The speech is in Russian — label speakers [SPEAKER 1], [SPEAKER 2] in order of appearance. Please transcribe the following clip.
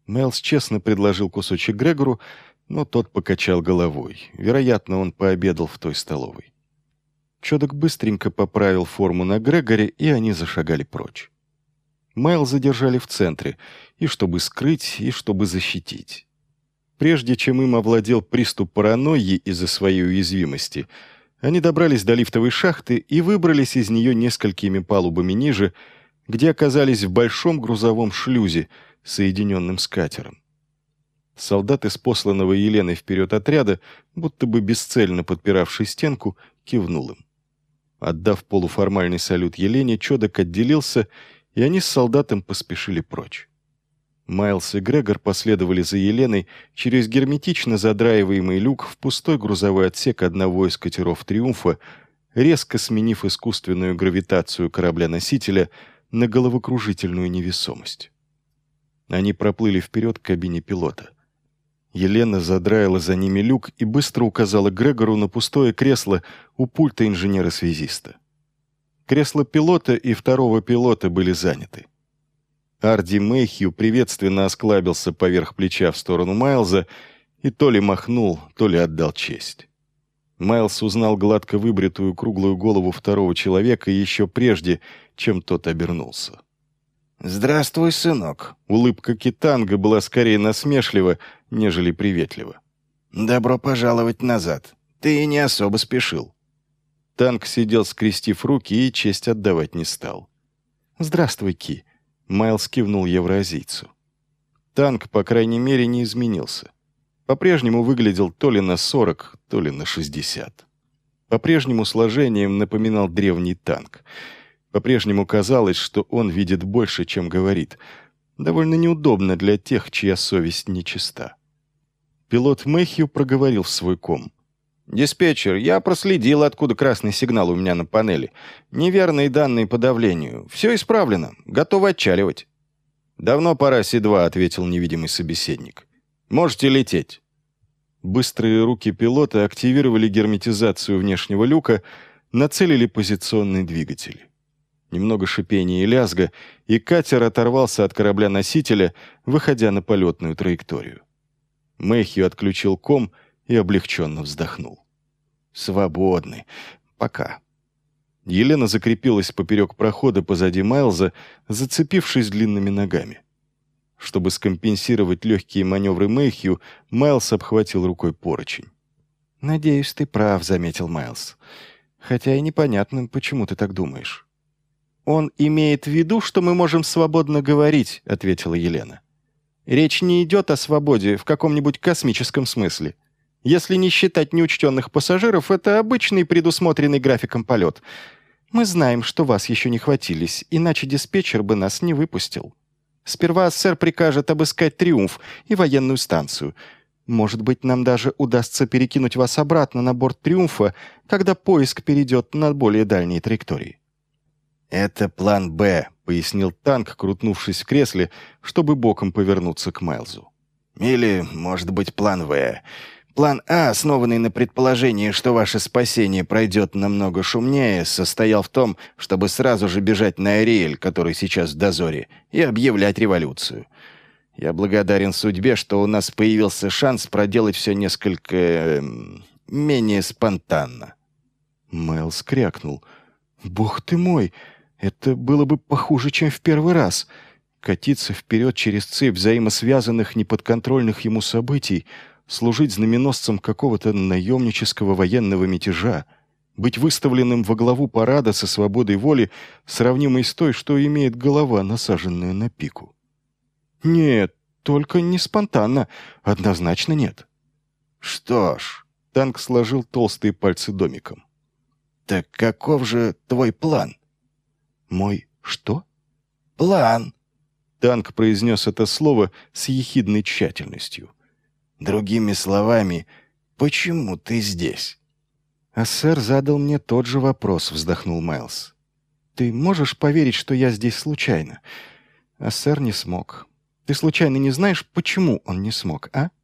[SPEAKER 1] Майлз честно предложил кусочек Грегору, но тот покачал головой. Вероятно, он пообедал в той столовой. Чодок быстренько поправил форму на Грегоре, и они зашагали прочь. Майлза задержали в центре, и чтобы скрыть, и чтобы защитить. Прежде чем им овладел приступ паранойи из-за своей уязвимости, они добрались до лифтовой шахты и выбрались из нее несколькими палубами ниже, где оказались в большом грузовом шлюзе, соединенным с катером. Солдат из посланного Еленой вперед отряда, будто бы бесцельно подпиравший стенку, кивнул им. Отдав полуформальный салют Елене, Чодок отделился, и они с солдатом поспешили прочь. Майлз и Грегор последовали за Еленой через герметично задраиваемый люк в пустой грузовой отсек одного из катеров «Триумфа», резко сменив искусственную гравитацию корабля-носителя на головокружительную невесомость. Они проплыли вперед к кабине пилота. Елена задраила за ними люк и быстро указала Грегору на пустое кресло у пульта инженера-связиста. Кресла пилота и второго пилота были заняты. Арди Мэйхью приветственно осклабился поверх плеча в сторону Майлза и то ли махнул, то ли отдал честь. Майлз узнал гладко выбритую круглую голову второго человека еще прежде, чем тот обернулся.
[SPEAKER 2] «Здравствуй, сынок».
[SPEAKER 1] Улыбка Китанга была скорее насмешлива, нежели приветлива.
[SPEAKER 2] «Добро пожаловать назад. Ты не особо спешил».
[SPEAKER 1] Танк сидел, скрестив руки, и честь отдавать не стал. «Здравствуй, Ки», — Майлз кивнул евроазийцу. Танк, по крайней мере, не изменился. По-прежнему выглядел то ли на 40, то ли на 60. По-прежнему сложением напоминал древний танк. По-прежнему казалось, что он видит больше, чем говорит. Довольно неудобно для тех, чья совесть нечиста. Пилот Мэйхью проговорил в свой ком.
[SPEAKER 2] «Диспетчер, я проследил, откуда красный сигнал у меня на панели. Неверные данные по давлению. Все исправлено. Готовы отчаливать».
[SPEAKER 1] «Давно пора, Си-2», — ответил невидимый собеседник. «Можете лететь». Быстрые руки пилота активировали герметизацию внешнего люка, нацелили позиционные двигатели. Немного шипения и лязга, и катер оторвался от корабля-носителя, выходя на полетную траекторию. Мэйхью отключил ком и облегченно вздохнул. «Свободны. Пока». Елена закрепилась поперек прохода позади Майлза, зацепившись длинными ногами. Чтобы скомпенсировать легкие маневры Мэйхью, Майлз обхватил рукой поручень. «Надеюсь, ты прав», — заметил Майлз. «Хотя и непонятно, почему ты так думаешь». «Он имеет в виду, что мы можем свободно говорить», — ответила Елена. «Речь не идет о свободе в каком-нибудь космическом смысле. Если не считать неучтенных пассажиров, это обычный предусмотренный графиком полет. Мы знаем, что вас еще не хватились, иначе диспетчер бы нас не выпустил. Сперва сэр прикажет обыскать «Триумф» и военную станцию. Может быть, нам даже удастся перекинуть вас обратно на борт «Триумфа», когда поиск перейдет на более дальние траектории».
[SPEAKER 2] «Это план «Б»,
[SPEAKER 1] — пояснил танк, крутнувшись в кресле, чтобы боком повернуться к Майлзу.
[SPEAKER 2] «Или, может быть, план «В». План А, основанный на предположении, что ваше спасение пройдет намного шумнее, состоял в том, чтобы сразу же бежать на Ариэль, который сейчас в дозоре, и объявлять революцию. Я благодарен судьбе, что у нас появился шанс проделать все несколько... менее спонтанно».
[SPEAKER 1] Майлз крякнул. «Бог ты мой! Это было бы похуже, чем в первый раз. Катиться вперед через цепь взаимосвязанных неподконтрольных ему событий, служить знаменосцем какого-то наемнического военного мятежа, быть выставленным во главу парада со свободой воли, сравнимой с той, что имеет голова, насаженная на пику. Нет, только не спонтанно, однозначно нет».
[SPEAKER 2] «Что ж»,
[SPEAKER 1] — танк сложил толстые пальцы домиком.
[SPEAKER 2] «Так каков же твой план?»
[SPEAKER 1] «Мой что?»
[SPEAKER 2] «План».
[SPEAKER 1] Танк произнес это слово с ехидной тщательностью.
[SPEAKER 2] «Другими словами, почему ты здесь?»
[SPEAKER 1] «А сэр задал мне тот же вопрос», — вздохнул Майлз. «Ты можешь поверить, что я здесь случайно?» А сэр не смог. Ты случайно не знаешь, почему он не смог, а?»